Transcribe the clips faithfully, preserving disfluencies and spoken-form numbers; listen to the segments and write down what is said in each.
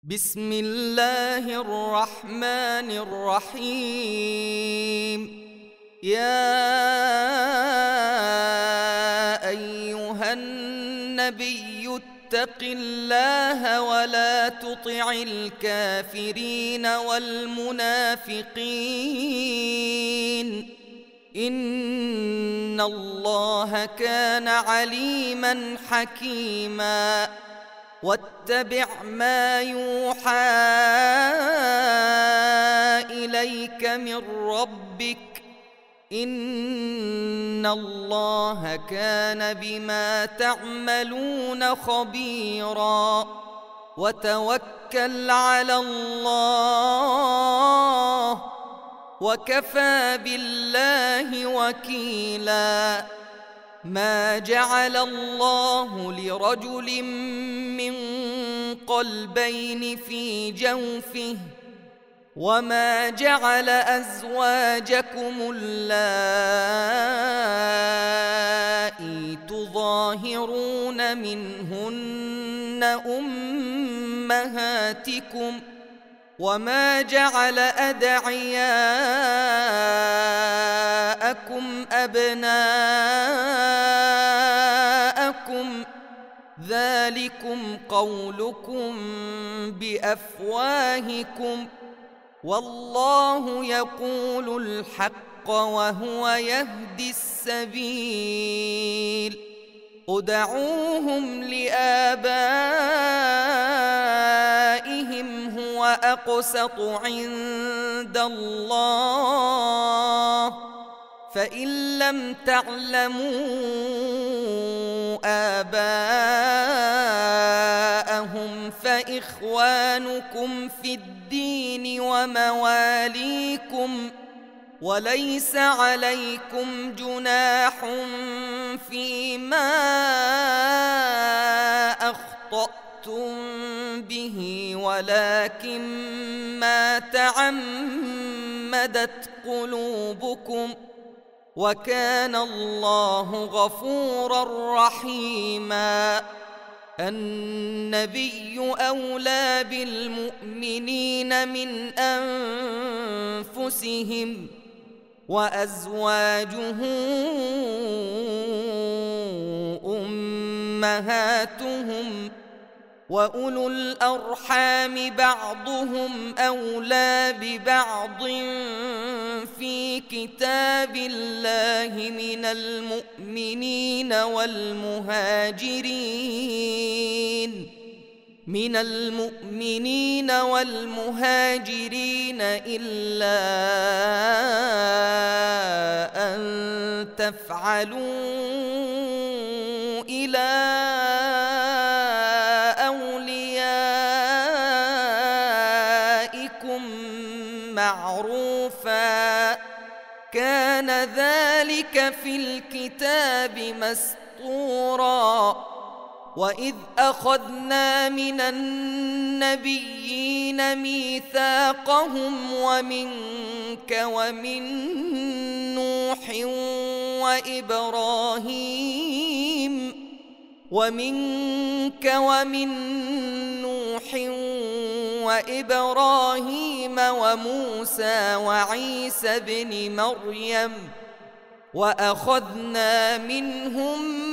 بسم الله الرحمن الرحيم. يا أيها النبي اتق الله ولا تطع الكافرين والمنافقين، إن الله كان عليما حكيما. واتبع ما يوحى إليك من ربك، إن الله كان بما تعملون خبيرا. وتوكل على الله وكفى بالله وكيلا. ما جعل الله لرجل من قلبين في جوفه، وما جعل أزواجكم اللائي تظاهرون منهن أمهاتكم، وما جعل أدعياءكم أبناءكم، ذلكم قولكم بأفواهكم، والله يقول الحق وهو يهدي السبيل. ادعوهم لآبائهم هو أقسط عند الله، فإن لم تعلموا آباءهم فإخوانكم في الدين ومواليكم، وليس عليكم جناح فيما أخطأتم به، ولكن ما تعمدت قلوبكم، وكان الله غفورا رحيما. النبي أولى بالمؤمنين من أنفسهم، وأزواجه أمهاتهم، وأولو الأرحام بعضهم أولى ببعض في كتاب الله من المؤمنين والمهاجرين من المؤمنين والمهاجرين إلا أن تفعلوا إلى أوليائكم معروفا، كان ذلك في الكتاب مسطورا. وإذ أخذنا من النبيين ميثاقهم ومنك ومن نوح وإبراهيم ومنك ومن نوح وإبراهيم وموسى وعيسى ابن مريم، وأخذنا منهم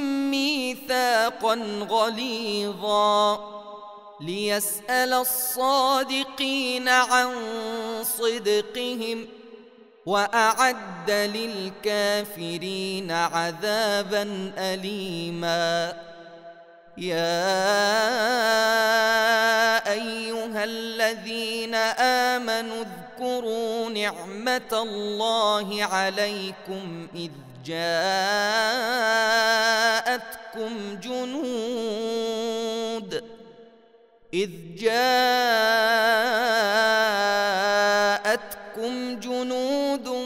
ميثاقا غليظا، ليسأل الصادقين عن صدقهم، وأعد للكافرين عذابا أليما. يا أيها الذين آمنوا اذكروا نعمة الله عليكم إذ جاءتكم جنود إذ جاءتكم جنود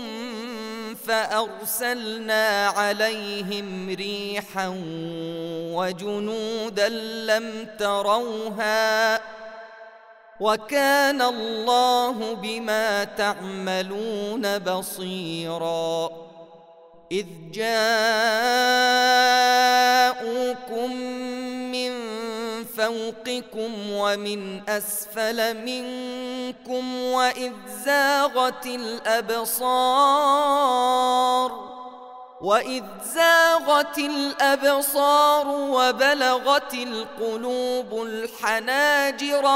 فأرسلنا عليهم ريحا وجنودا لم تروها، وكان الله بما تعملون بصيرا. إذ جاءوكم من فوقكم ومن أسفل منكم وإذ زاغت الأبصار وإذ زاغت الأبصار وبلغت القلوب الحناجر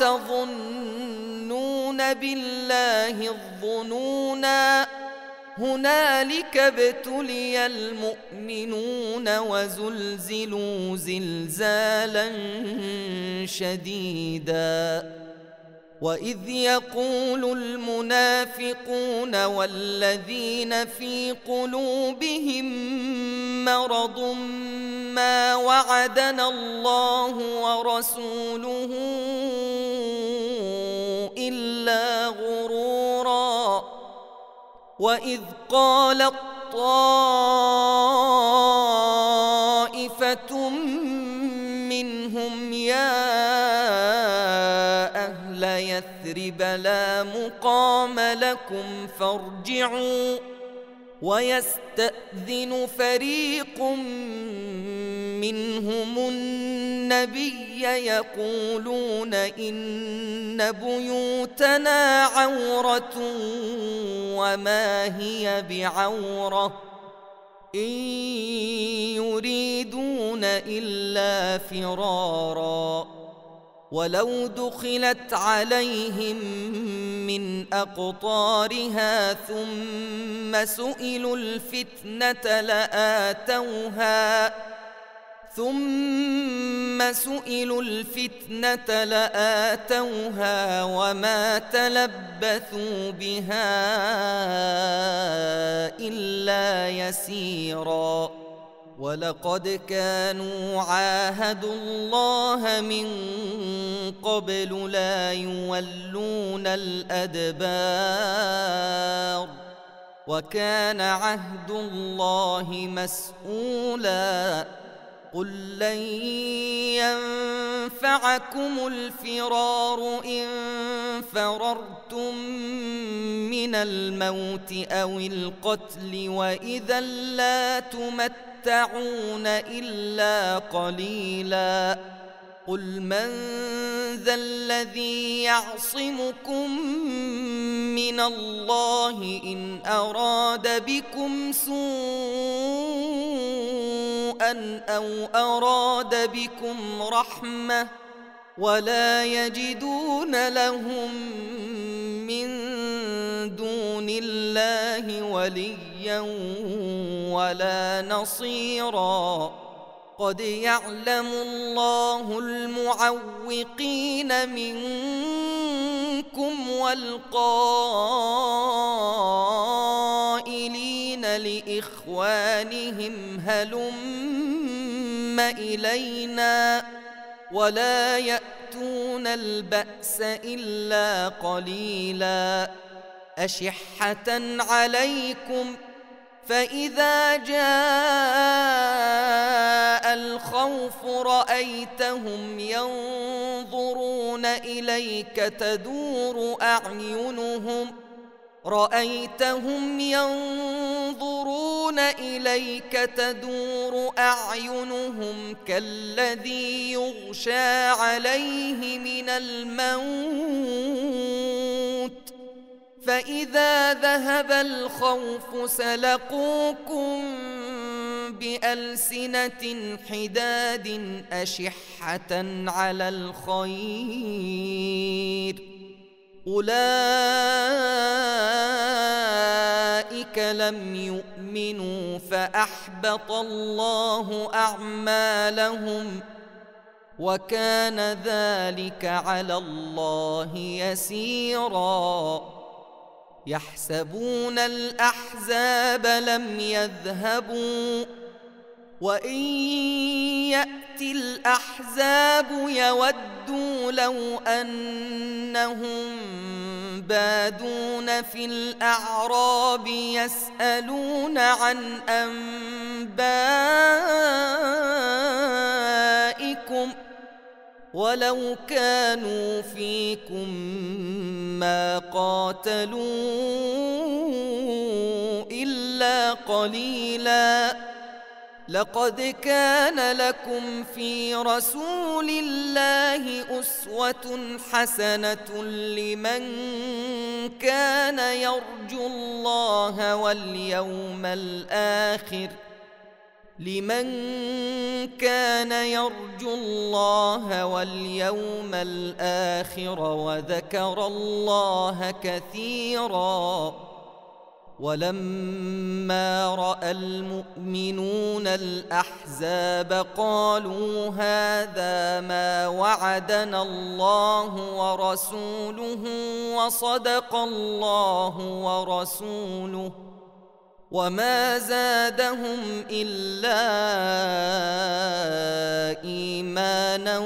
وتظنون بالله الظنونا هنالك ابتلي المؤمنون وزلزلوا زلزالا شديدا وإذ يقول المنافقون والذين في قلوبهم مرض ما وعدنا الله ورسوله إلا غرورا وإذ قالت طائفة منهم يا أهل يثرب لا مقام لكم فارجعوا ويستأذن فريق منهم النبي يقولون إن بيوتنا عورة وما هي بعورة إن يريدون إلا فرارا ولو دخلت عليهم من أقطارها ثم سئلوا الفتنة لآتوها ثم سئلوا الفتنة لآتوها وما تلبثوا بها إلا يسيرا ولقد كانوا عاهدوا الله من قبل لا يولون الأدبار وكان عهد الله مسؤولا قل لن ينفعكم الفرار إن فررتم من الموت أو القتل وإذا لا تمتعون إلا قليلا قل من ذا الذي يعصمكم من الله إن أراد بكم سوءا أو أراد بكم رحمة ولا يجدون لهم من دون الله وليا ولا نصيرا قد يعلم الله المعوقين منكم والقائلين لإخوانهم هلم إلينا ولا يأتون البأس إلا قليلا أشحة عليكم فإذا جاء الخوف رأيتهم ينظرون إليك تدور أعينهم رأيتهم ينظرون إليك تدور أعينهم كالذي يغشى عليه من الموت فإذا ذهب الخوف سلقوكم بألسنة حداد أشحة على الخير أولئك لم يؤمنوا فأحبط الله أعمالهم وكان ذلك على الله يسيرا يحسبون الأحزاب لم يذهبوا وإن يأتي الأحزاب يودوا لو أنهم بادون في الأعراب يسألون عن أنبائكم ولو كانوا فيكم ما قاتلوا إلا قليلا لقد كان لكم في رسول الله أسوة حسنة لمن كان يرجو الله واليوم الآخر لمن كان يرجو الله واليوم الآخر وذكر الله كثيرا. ولما رأى المؤمنون الأحزاب قالوا هذا ما وعدنا الله ورسوله وصدق الله ورسوله وما زادهم إلا إيمانا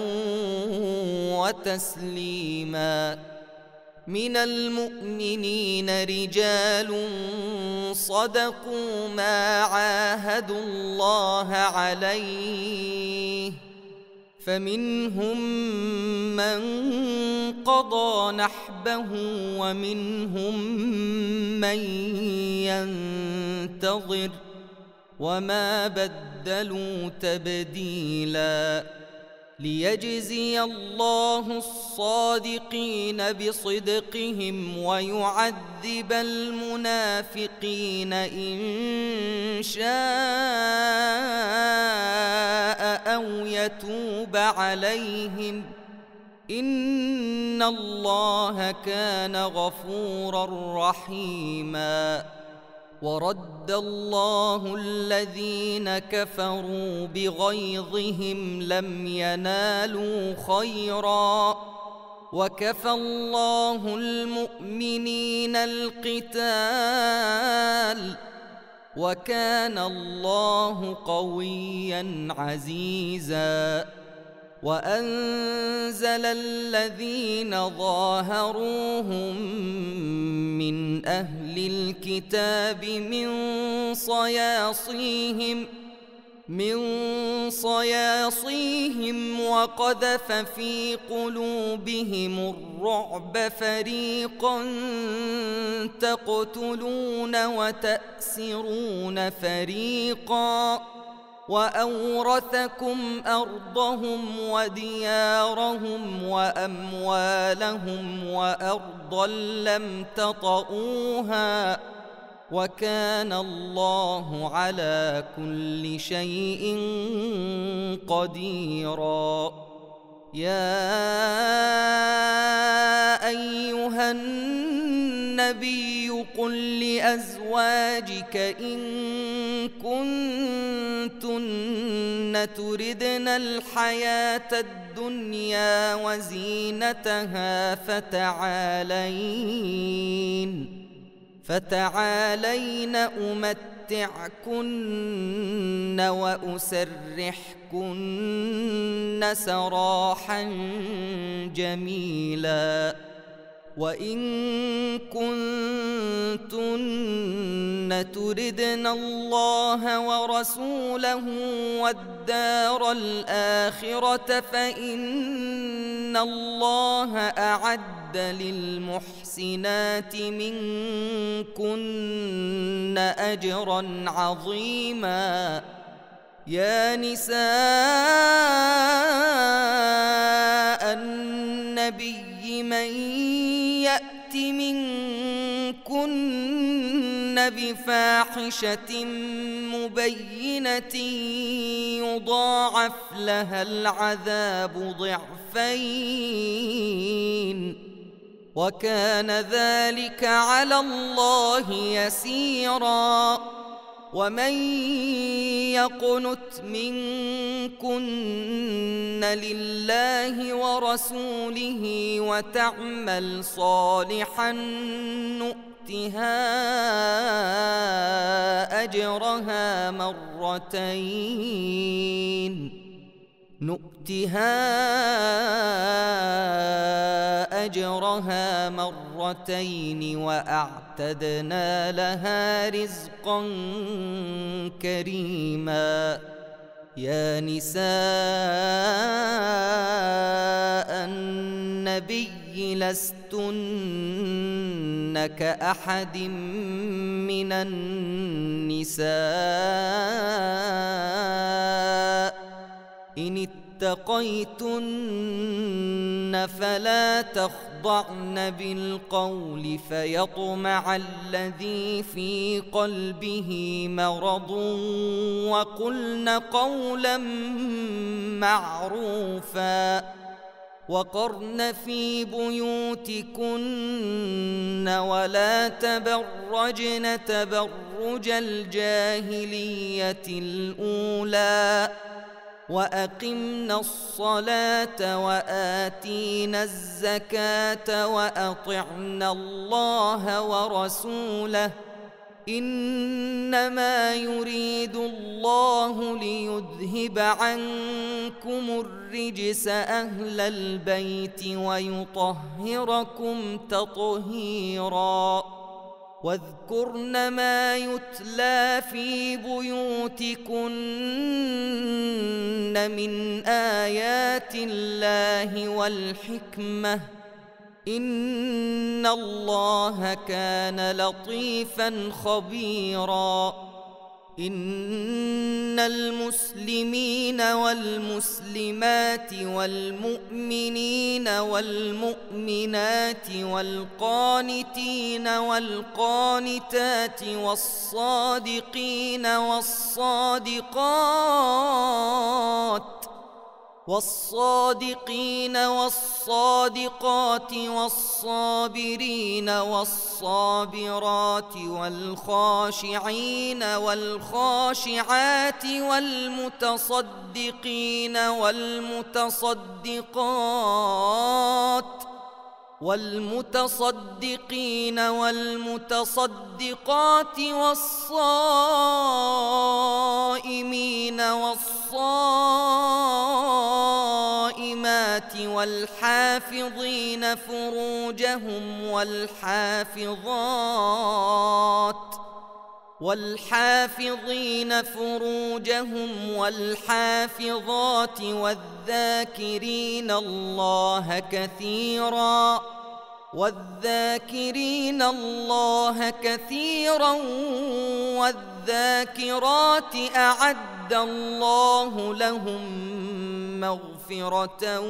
وتسليما. من المؤمنين رجال صدقوا ما عاهدوا الله عليه فمنهم من قضى نحبه ومنهم من ينتظر وما بدلوا تبديلا. ليجزي الله الصادقين بصدقهم ويعذب المنافقين إن شاء أو يتوب عليهم إن الله كان غفورا رحيما. ورد الله الذين كفروا بغيظهم لم ينالوا خيرا وكفى الله المؤمنين القتال وكان الله قويا عزيزا. وأنزل الذين ظاهروهم من أهل الكتاب من صياصيهم من صياصيهم وقذف في قلوبهم الرعب فريقا تقتلون وتأسرون فريقا وأورثكم أرضهم وديارهم وأموالهم وأرضا لم تطئوها وكان الله على كل شيء قديرا. يا أيها النبي قل لأزواجك إن كنتن تردن الحياة الدنيا وزينتها فتعالين فتعالين أمتعكن وأسرحكن سراحا جميلا. وإن كنتن تردن الله ورسوله والدار الآخرة فإن الله أعد للمحسنات منكن أجرا عظيما. يا نساء النبي من يأت منكن بفاحشة مبينة يضاعف لها العذاب ضعفين وكان ذلك على الله يسيرا. ومن يقنت منكن لله ورسوله وتعمل صالحا نؤتها أجرها مرتين نؤتها أجرها مرتين وأعتدنا لها رزقا كريما. يا نساء النبي النبي لستن كأحد من النساء إن اتقيتن فلا تخضعن بالقول فيطمع الذي في قلبه مرض وقلن قولا معروفا وقرن في بيوتكن ولا تبرجن تبرج الجاهلية الأولى وأقمنا الصلاة وآتينا الزكاة وأطعنا الله ورسوله إنما يريد الله ليذهب عنكم الرجس أهل البيت ويطهركم تطهيرا واذكرن ما يتلى في بيوتكن من آيات الله والحكمة إن الله كان لطيفا خبيرا إن المسلمين والمسلمات والمؤمنين والمؤمنات والقانتين والقانتات والصادقين والصادقات والصادقين والصادقات والصابرين والصابرات والخاشعين والخاشعات والمتصدقين والمتصدقات والمتصدقين والمتصدقات والصائمين والصائمات والحافظين فروجهم والحافظات والحافظين فروجهم والحافظات والذاكرين الله كثيرا والذاكرين الله كثيرا والذاكرات أعد الله لهم مغفرة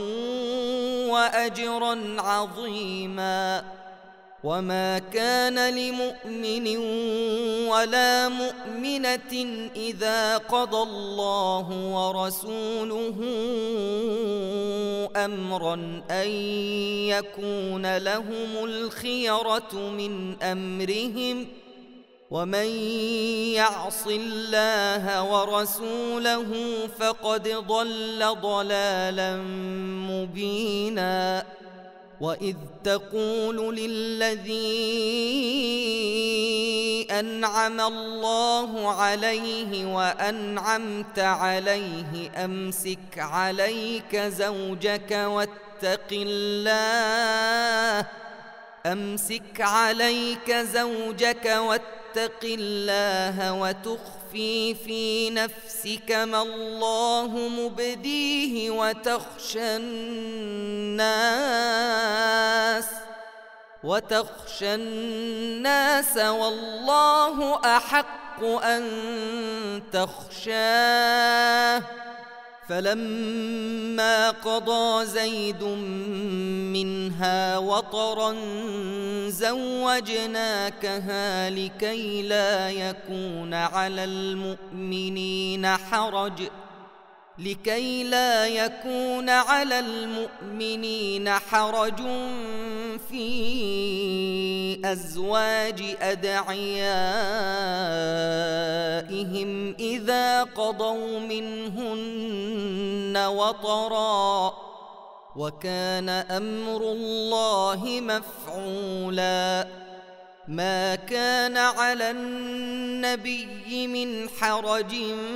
وأجرا عظيما وما كان لمؤمن ولا مؤمنة إذا قضى الله ورسوله أمرا أن يكون لهم الخيرة من أمرهم ومن يعص الله ورسوله فقد ضل ضلالا مبينا وإذ تقول للذي أنعم الله عليه وأنعمت عليه أمسك عليك زوجك واتق الله أمسك عليك زوجك واتق الله وتخفي في نفسك ما الله مبديه وتخشى الناس وتخشى الناس والله أحق أن تخشاه فلما قضى زيد منها وطرا زوجناكها لكي لا يكون على المؤمنين حرج لكي لا يكون على المؤمنين حرج في أزواج أدعيائهم إذا قضوا منهن وطرا وكان أمر الله مفعولا ما كان على النبي من حرج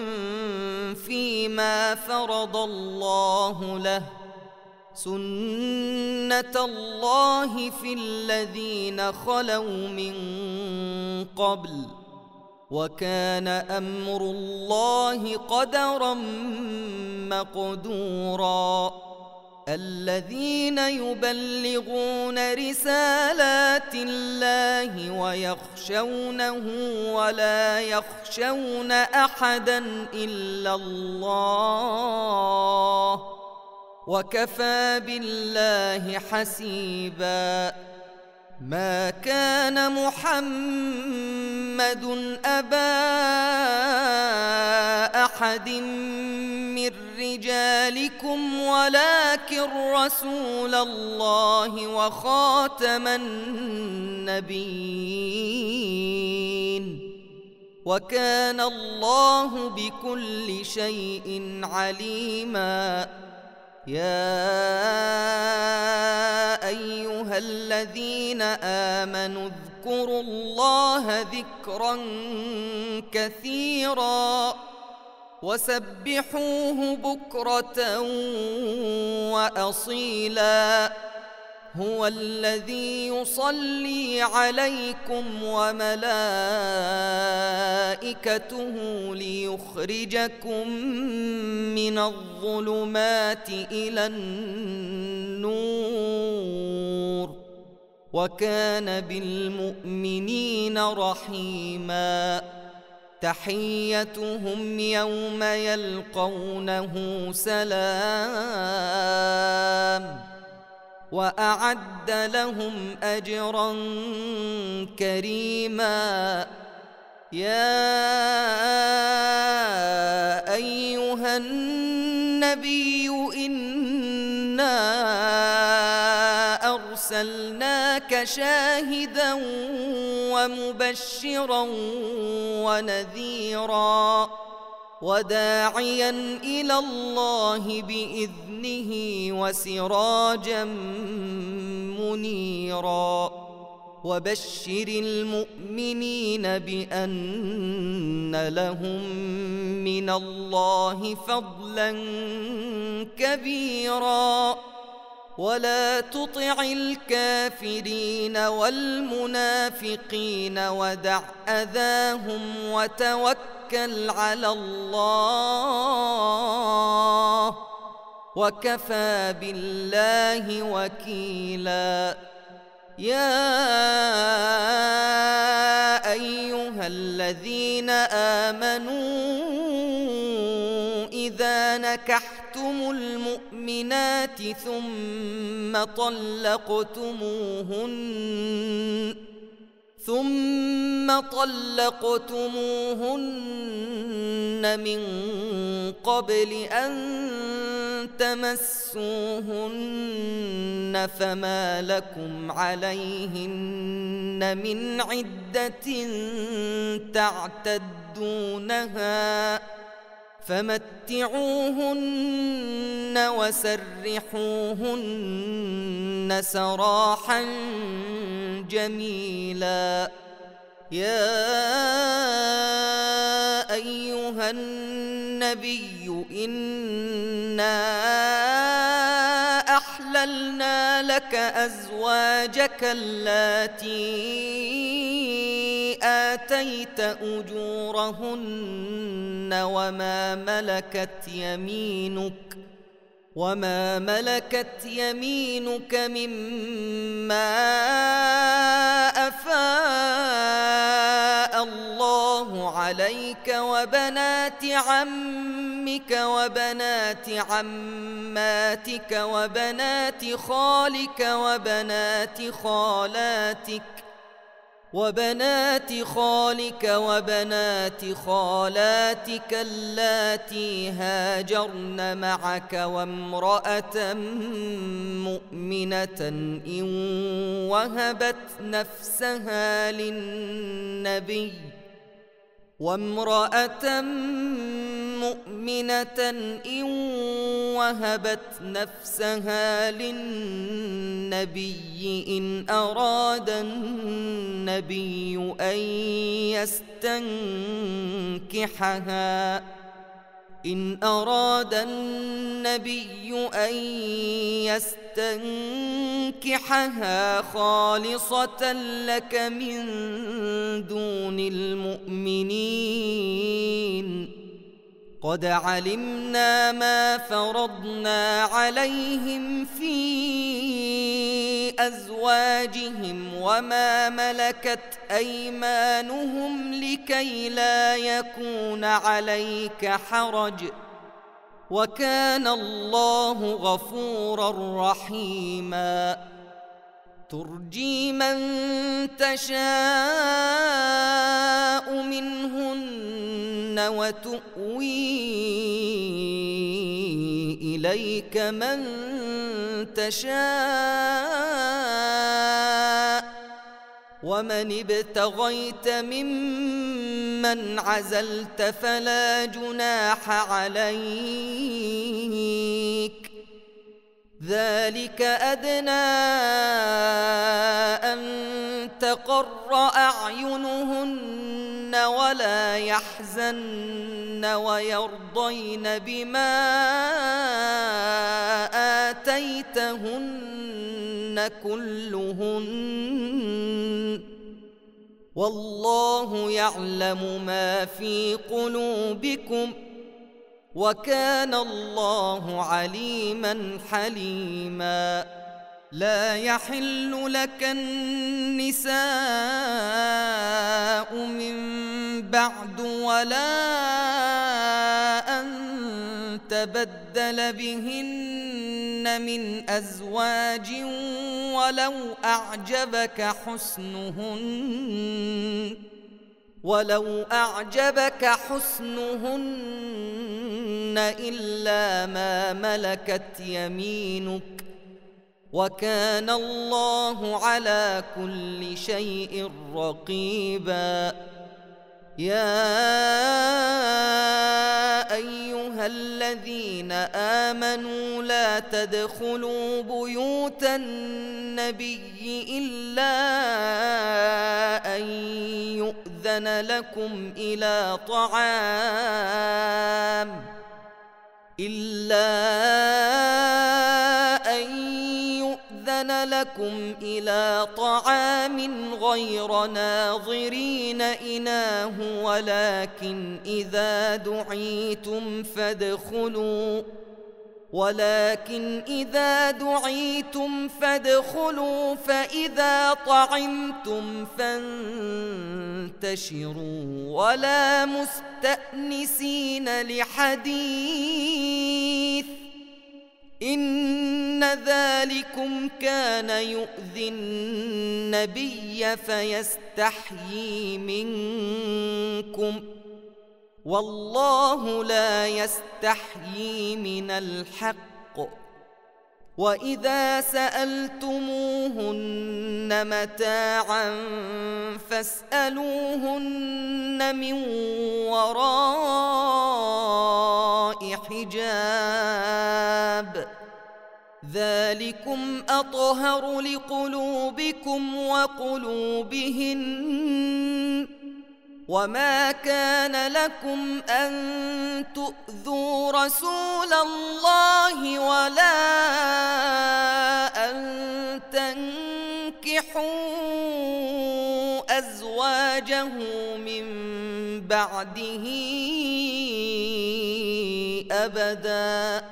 فيما فرض الله له سنة الله في الذين خلوا من قبل وكان أمر الله قدرا مقدورا الذين يبلغون رسالات الله ويخشونه ولا يخشون أحدا إلا الله وكفى بالله حسيبا. ما كان محمد أبا أحد من رجالكم ولكن رسول الله وخاتم النبيين وكان الله بكل شيء عليما. يا أيها الذين آمنوا اذكروا الله ذكرا كثيرا وسبحوه بكرة وأصيلا. هو الذي يصلي عليكم وملائكته ليخرجكم من الظلمات إلى النور وكان بالمؤمنين رحيما. تحيتهم يوم يلقونه سلام وأعد لهم أجرا كريما. يا أيها النبي إنا أرسلناك شاهدا ومبشرا ونذيرا وداعيا إلى الله بإذنه وسراجا منيرا. وبشر المؤمنين بأن لهم من الله فضلا كبيرا. ولا تطع الكافرين والمنافقين ودع أذاهم وتوكل على الله وكفى بالله وكيلا. يا أيها الذين آمنوا إذا نكحتم المؤمنات ثم طلقتموهن ثم طلقتموهن من قبل أن تمسوهن فما لكم عليهن من عدة تعتدونها فمتعوهن وسرحوهن سراحا جميلا. يا أيها النبي إنا أحللنا لك أزواجك اللاتي آتيت أجورهن وما ملكت يمينك وما ملكت يمينك مما أفاء الله عليك وبنات عمك وبنات عماتك وبنات خالك وبنات خالاتك وبنات خالك وبنات خالاتك اللاتي هاجرن معك وامرأة مؤمنة إن وهبت نفسها للنبي وامرأة مؤمنة إن وهبت نفسها للنبي إن أراد النبي أن يستنكحها إن أراد النبي أن يستنكحها خالصة لك من دون المؤمنين قد علمنا ما فرضنا عليهم في أزواجهم وما ملكت أيمانهم لكي لا يكون عليك حرج وكان الله غفورا رحيما ترجي من تشاء منهن وتؤوي إليك من تشاء ومن ابتغيت ممن عزلت فلا جناح عليك ذلك أدنى أن تقر أعينهن ولا يحزن ويرضين بما آتيتهن كلهن والله يعلم ما في قلوبكم وكان الله عليما حليما لا يحل لك النساء من بعد ولا أن تبدل بهن من أزواج ولو أعجبك حسنهن ولو أعجبك حسنهن إلا ما ملكت يمينك وكان الله على كل شيء رقيبا يا أيها الذين آمنوا لا تدخلوا بيوت النبي إلا أن يؤذن لكم إلى طعام إلا أن يؤذن لكم إلى طعام غير ناظرين إناه ولكن إذا دعيتم فادخلوا ولكن إذا دعيتم فادخلوا فإذا طعمتم فانتشروا ولا مستأنسين لحديث إن ذلكم كان يؤذي النبي فيستحيي منكم والله لا يستحيي من الحق وإذا سألتموهن متاعا فاسألوهن من وراء حجاب ذلكم أطهر لقلوبكم وقلوبهن وما كان لكم أن تؤذوا رسول الله ولا أن تنكحوا أزواجه من بعده أبدا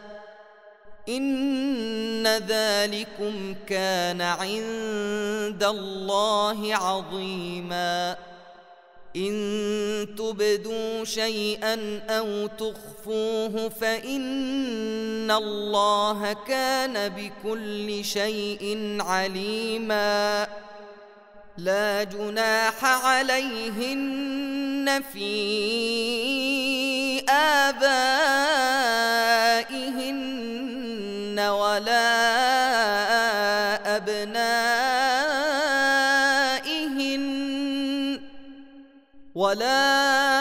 إن ذلكم كان عند الله عظيما إن تبدوا شيئا أو تخفوه فإن الله كان بكل شيء عليما لا جناح عليهن في آبائهن ولا أبنائهن ولا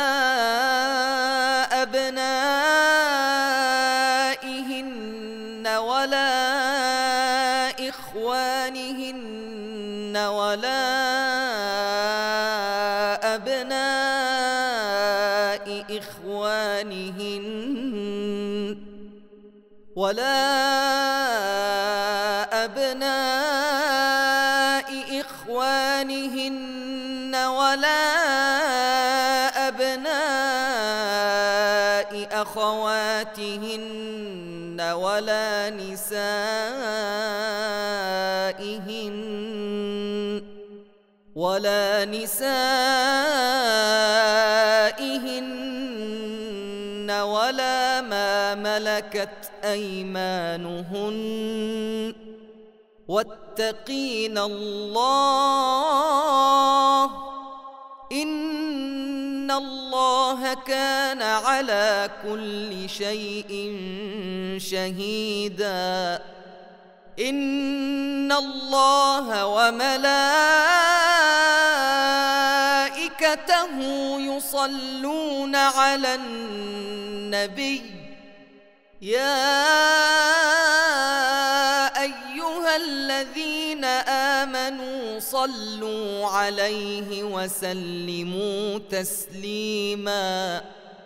أبنائهن ولا إخوانهن ولا أبناء إخوانهن ولا أبناء إخوانهن ولا أبناء أخوانهن أخواتهن ولا نسائهن ولا نسائهن ولا ما ملكت أيمانهن واتقين الله إن الله كان على كل شيء شهيدا إن الله وملائكته يصلون على النبي يا أيها الذين آمنوا صلوا عليه وسلموا تسليما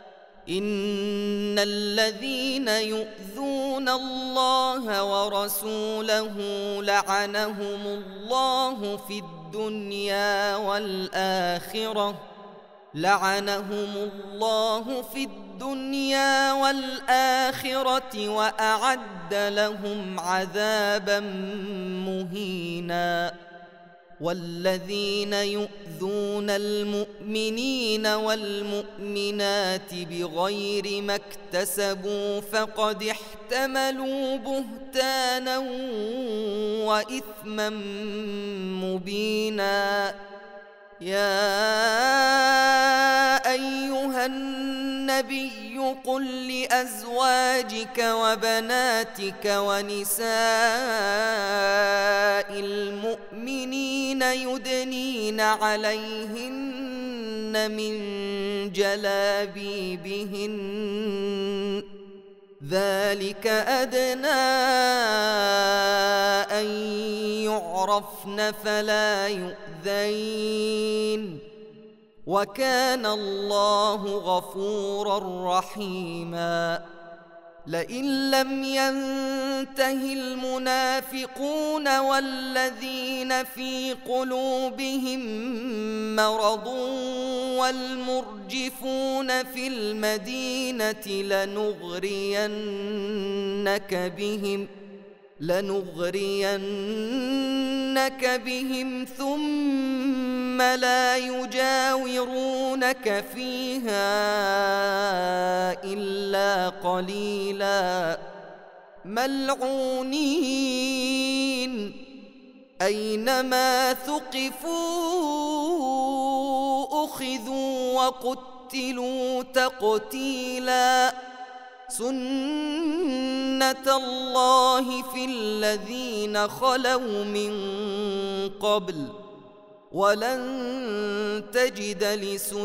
إن الذين يؤذون الله ورسوله لعنهم الله في الدنيا والآخرة لعنهم الله في الدنيا والآخرة وأعد لهم عذابا مهينا والذين يؤذون المؤمنين والمؤمنات بغير ما اكتسبوا فقد احتملوا بهتانا وإثما مبينا يا أيها النبي قل لأزواجك وبناتك ونساء المؤمنين يدنين عليهن من جلابيبهن ذلك أدنى أن يعرفن فلا يؤذين وكان الله غفورا رحيما لئن لم ينته المنافقون والذين في قلوبهم مرض والمرجفون في المدينة لنغرينك بهم لنغرينك بهم ثم لا يجاورونك فيها إلا قليلا ملعونين أينما ثقفوا أخذوا وقتلوا تقتيلا سنة الله في الذين خلوا من قبل ولن تجد لسنة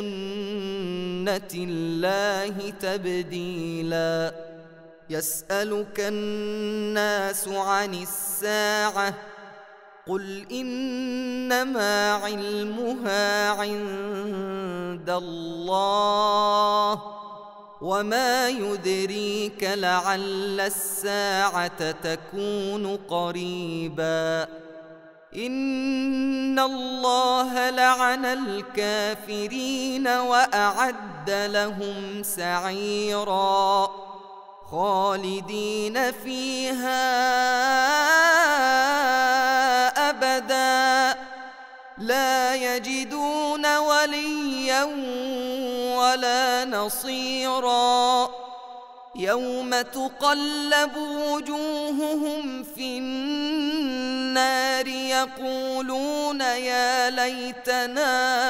الله تبديلا يسألك الناس عن الساعة قل إنما علمها عند الله وما يدريك لعل الساعة تكون قريبا إن الله لعن الكافرين وأعد لهم سعيرا خالدين فيها أبدا لا يجدون وليا ولا نصيرا يوم تقلب وجوههم في النار يقولون يا ليتنا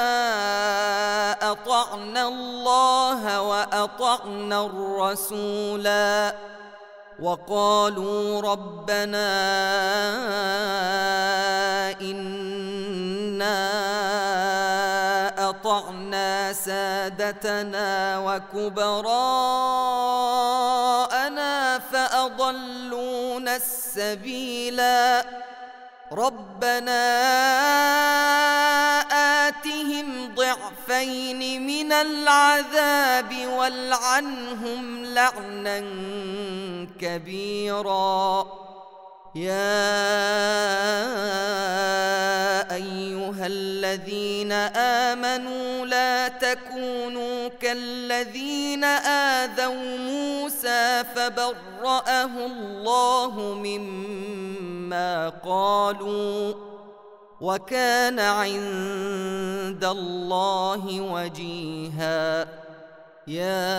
أطعنا الله وأطعنا الرسولا وقالوا ربنا إنا أطعنا سادتنا وكبراءنا فأضلونا السبيلا ربنا آتهم ضعفين من العذاب والعنهم لعنا كبيرا يا أيها أيها الذين آمنوا لا تكونوا كالذين آذوا موسى فبرأه الله مما قالوا وكان عند الله وجيها. يا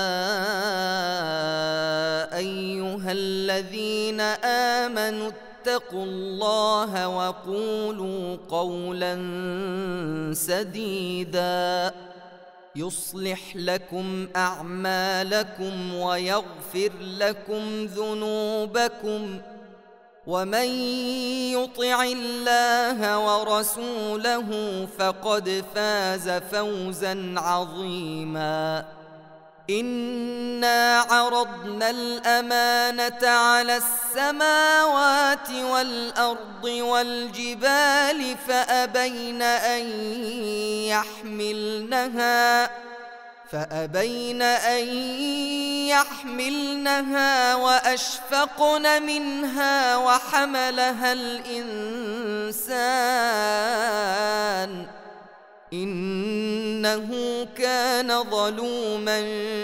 أيها الذين آمنوا اتقوا الله وقولوا قولا سديدا يصلح لكم أعمالكم ويغفر لكم ذنوبكم ومن يطع الله ورسوله فقد فاز فوزا عظيما. إنا عرضنا الأمانة على السماوات والأرض والجبال فأبين أن يحملنها فأبين أن يحملنها وأشفقن منها وحملها الإنسان إنه كان ظلوما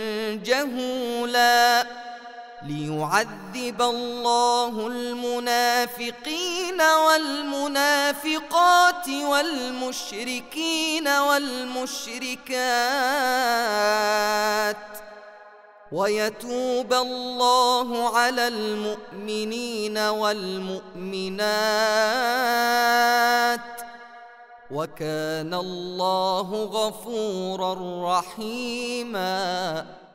جهولا. ليعذب الله المنافقين والمنافقات والمشركين والمشركات ويتوب الله على المؤمنين والمؤمنات وكان الله غفورا رحيما.